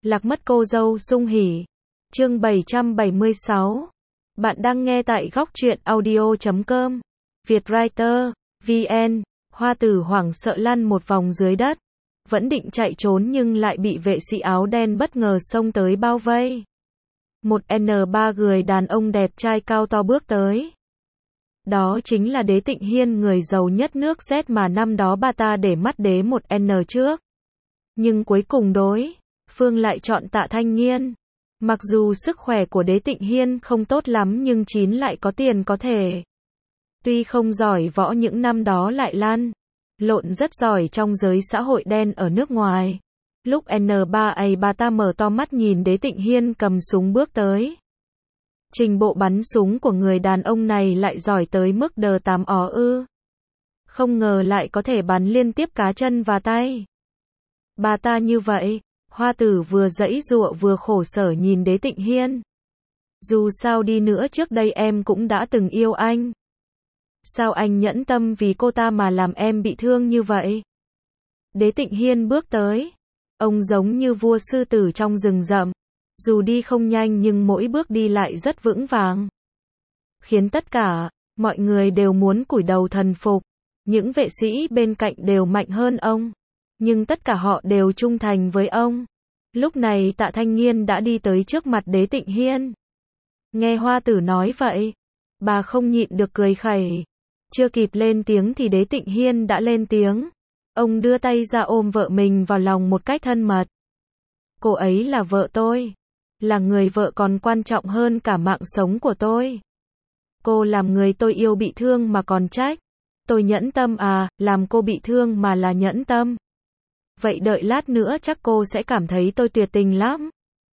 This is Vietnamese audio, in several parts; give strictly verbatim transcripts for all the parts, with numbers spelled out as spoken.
Lạc mất cô dâu sung hỉ. Chương bảy trăm bảy mươi sáu. Bạn đang nghe tại góc truyện audio chấm com. Vietwriter, vê en. Hoa tử hoảng sợ lăn một vòng dưới đất. Vẫn định chạy trốn nhưng lại bị vệ sĩ áo đen bất ngờ xông tới bao vây. Một N ba người đàn ông đẹp trai cao to bước tới. Đó chính là Đế Tịnh Hiên, người giàu nhất nước Z mà năm đó bà ta để mắt đế một N trước. Nhưng cuối cùng đối phương lại chọn Tạ Thanh Nghiên. Mặc dù sức khỏe của Đế Tịnh Hiên không tốt lắm nhưng chín lại có tiền có thể. Tuy không giỏi võ những năm đó lại lăn lộn rất giỏi trong giới xã hội đen ở nước ngoài. Lúc N ba A bà ta mở to mắt nhìn Đế Tịnh Hiên cầm súng bước tới. Trình bộ bắn súng của người đàn ông này lại giỏi tới mức đờ tám ó ư. Không ngờ lại có thể bắn liên tiếp cá chân và tay. Bà ta như vậy, Hoa tử vừa giãy giụa vừa khổ sở nhìn Đế Tịnh Hiên. Dù sao đi nữa trước đây em cũng đã từng yêu anh. Sao anh nhẫn tâm vì cô ta mà làm em bị thương như vậy? Đế Tịnh Hiên bước tới. Ông giống như vua sư tử trong rừng rậm. Dù đi không nhanh nhưng mỗi bước đi lại rất vững vàng. Khiến tất cả mọi người đều muốn cúi đầu thần phục. Những vệ sĩ bên cạnh đều mạnh hơn ông. Nhưng tất cả họ đều trung thành với ông. Lúc này Tạ Thanh Nghiên đã đi tới trước mặt Đế Tịnh Hiên. Nghe Hoa tử nói vậy, bà không nhịn được cười khẩy. Chưa kịp lên tiếng thì Đế Tịnh Hiên đã lên tiếng. Ông đưa tay ra ôm vợ mình vào lòng một cách thân mật. Cô ấy là vợ tôi. Là người vợ còn quan trọng hơn cả mạng sống của tôi. Cô làm người tôi yêu bị thương mà còn trách tôi nhẫn tâm à? Làm cô bị thương mà là nhẫn tâm? Vậy đợi lát nữa chắc cô sẽ cảm thấy tôi tuyệt tình lắm.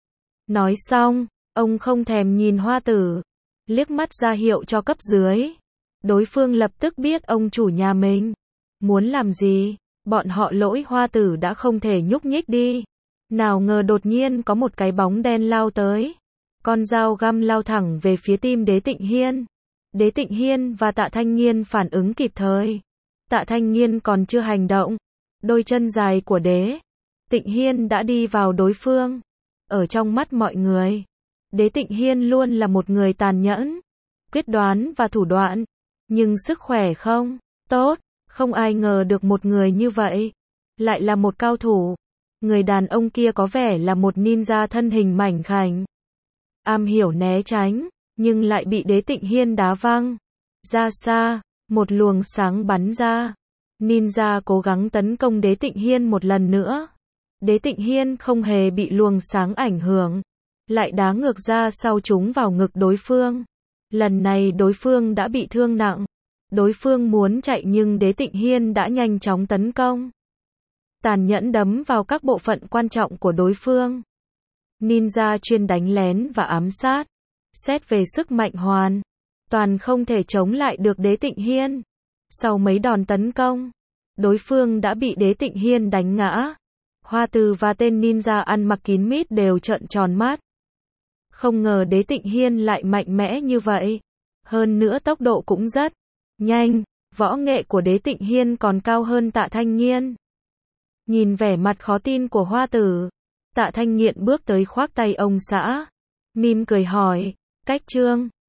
Nói xong, ông không thèm nhìn Hoa tử, liếc mắt ra hiệu cho cấp dưới. Đối phương lập tức biết ông chủ nhà mình muốn làm gì. Bọn họ lỗi Hoa tử đã không thể nhúc nhích đi. Nào ngờ đột nhiên có một cái bóng đen lao tới. Con dao găm lao thẳng về phía tim Đế Tịnh Hiên. Đế Tịnh Hiên và Tạ Thanh Nghiên phản ứng kịp thời. Tạ Thanh Nghiên còn chưa hành động. Đôi chân dài của Đế Tịnh Hiên đã đi vào đối phương. Ở trong mắt mọi người, Đế Tịnh Hiên luôn là một người tàn nhẫn, quyết đoán và thủ đoạn. Nhưng sức khỏe không tốt. Không ai ngờ được một người như vậy lại là một cao thủ. Người đàn ông kia có vẻ là một ninja thân hình mảnh khảnh, am hiểu né tránh, nhưng lại bị Đế Tịnh Hiên đá văng ra xa. Một luồng sáng bắn ra. Ninja cố gắng tấn công Đế Tịnh Hiên một lần nữa. Đế Tịnh Hiên không hề bị luồng sáng ảnh hưởng, lại đá ngược ra sau trúng vào ngực đối phương. Lần này đối phương đã bị thương nặng. Đối phương muốn chạy nhưng Đế Tịnh Hiên đã nhanh chóng tấn công, tàn nhẫn đấm vào các bộ phận quan trọng của đối phương. Ninja chuyên đánh lén và ám sát. Xét về sức mạnh hoàn toàn không thể chống lại được Đế Tịnh Hiên. Sau mấy đòn tấn công, đối phương đã bị Đế Tịnh Hiên đánh ngã. Hoa tử và tên ninja ăn mặc kín mít đều trợn tròn mắt. Không ngờ Đế Tịnh Hiên lại mạnh mẽ như vậy. Hơn nữa tốc độ cũng rất nhanh. Võ nghệ của Đế Tịnh Hiên còn cao hơn Tạ Thanh Nghiên. Nhìn vẻ mặt khó tin của Hoa tử, Tạ Thanh Nghiên bước tới khoác tay ông xã, mỉm cười hỏi, cách trương,